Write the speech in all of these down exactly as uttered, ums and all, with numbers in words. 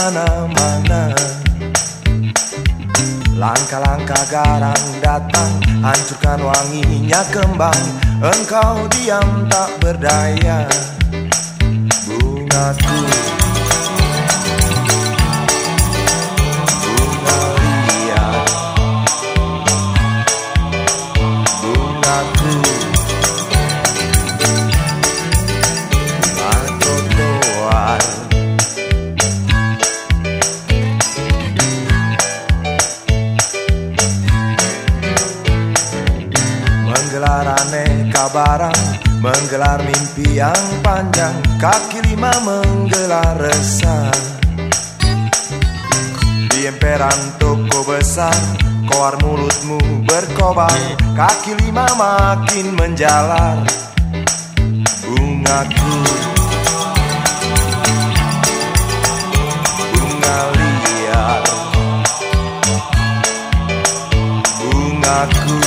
mana-mana. Langkah-langkah garang datang, hancurkan wanginya kembang. Engkau diam tak berdaya, bungaku. Bunga liar, bungaku. Bunga trotoar, menggelar aneka barang, menggelar mimpi yang panjang. Kaki lima menggelar resah di emperan toko besar. Koar mulutmu berkobar, kaki lima makin menjalar. Bungaku, bunga liar, bungaku.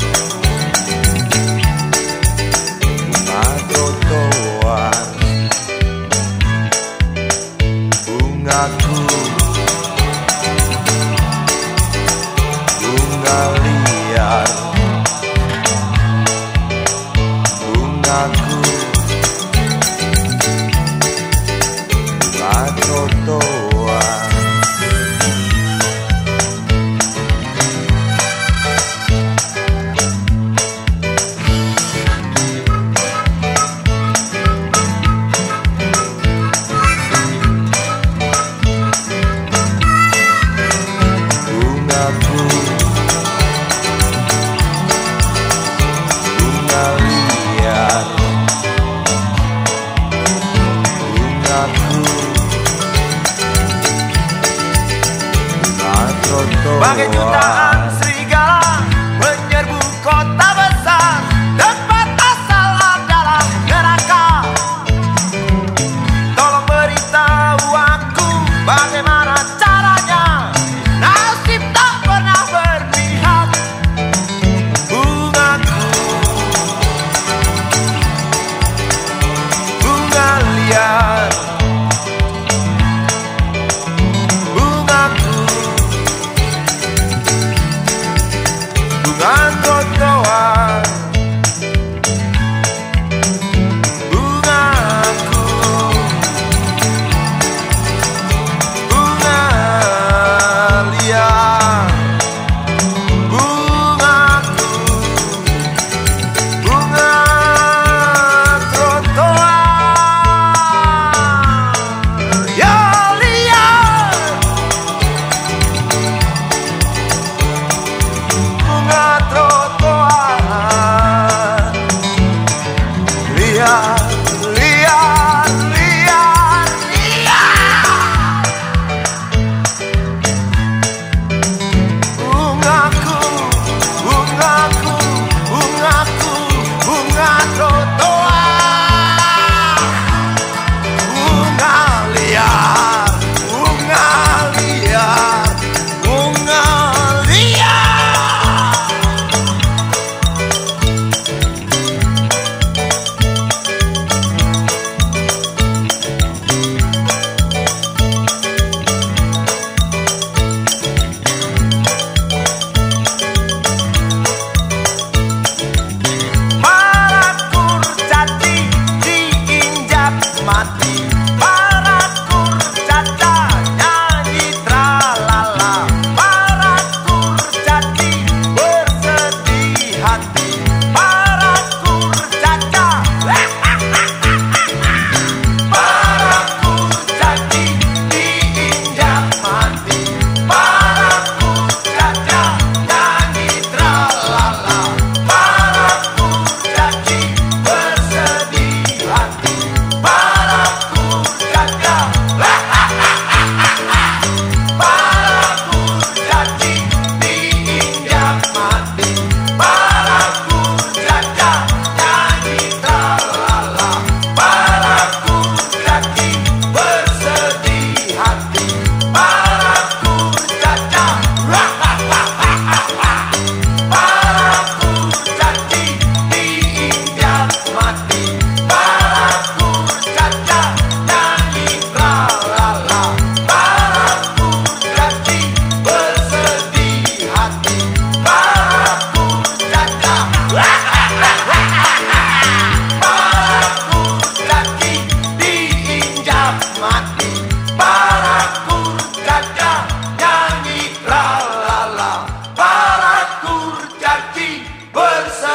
Bunga trotoar, bungaku. Bunga liar, bungaku. Bunga trotoar. Bagai jutaan serigala menyerbu kota besar, tempat asal adalah neraka. Tolong beritahu aku bagaimana caranya, nasib tak pernah berpihak. Bungaku, bunga liar, bungaku.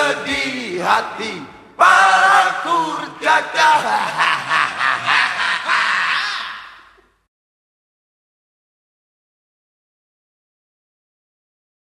sedih hati para kurcaca.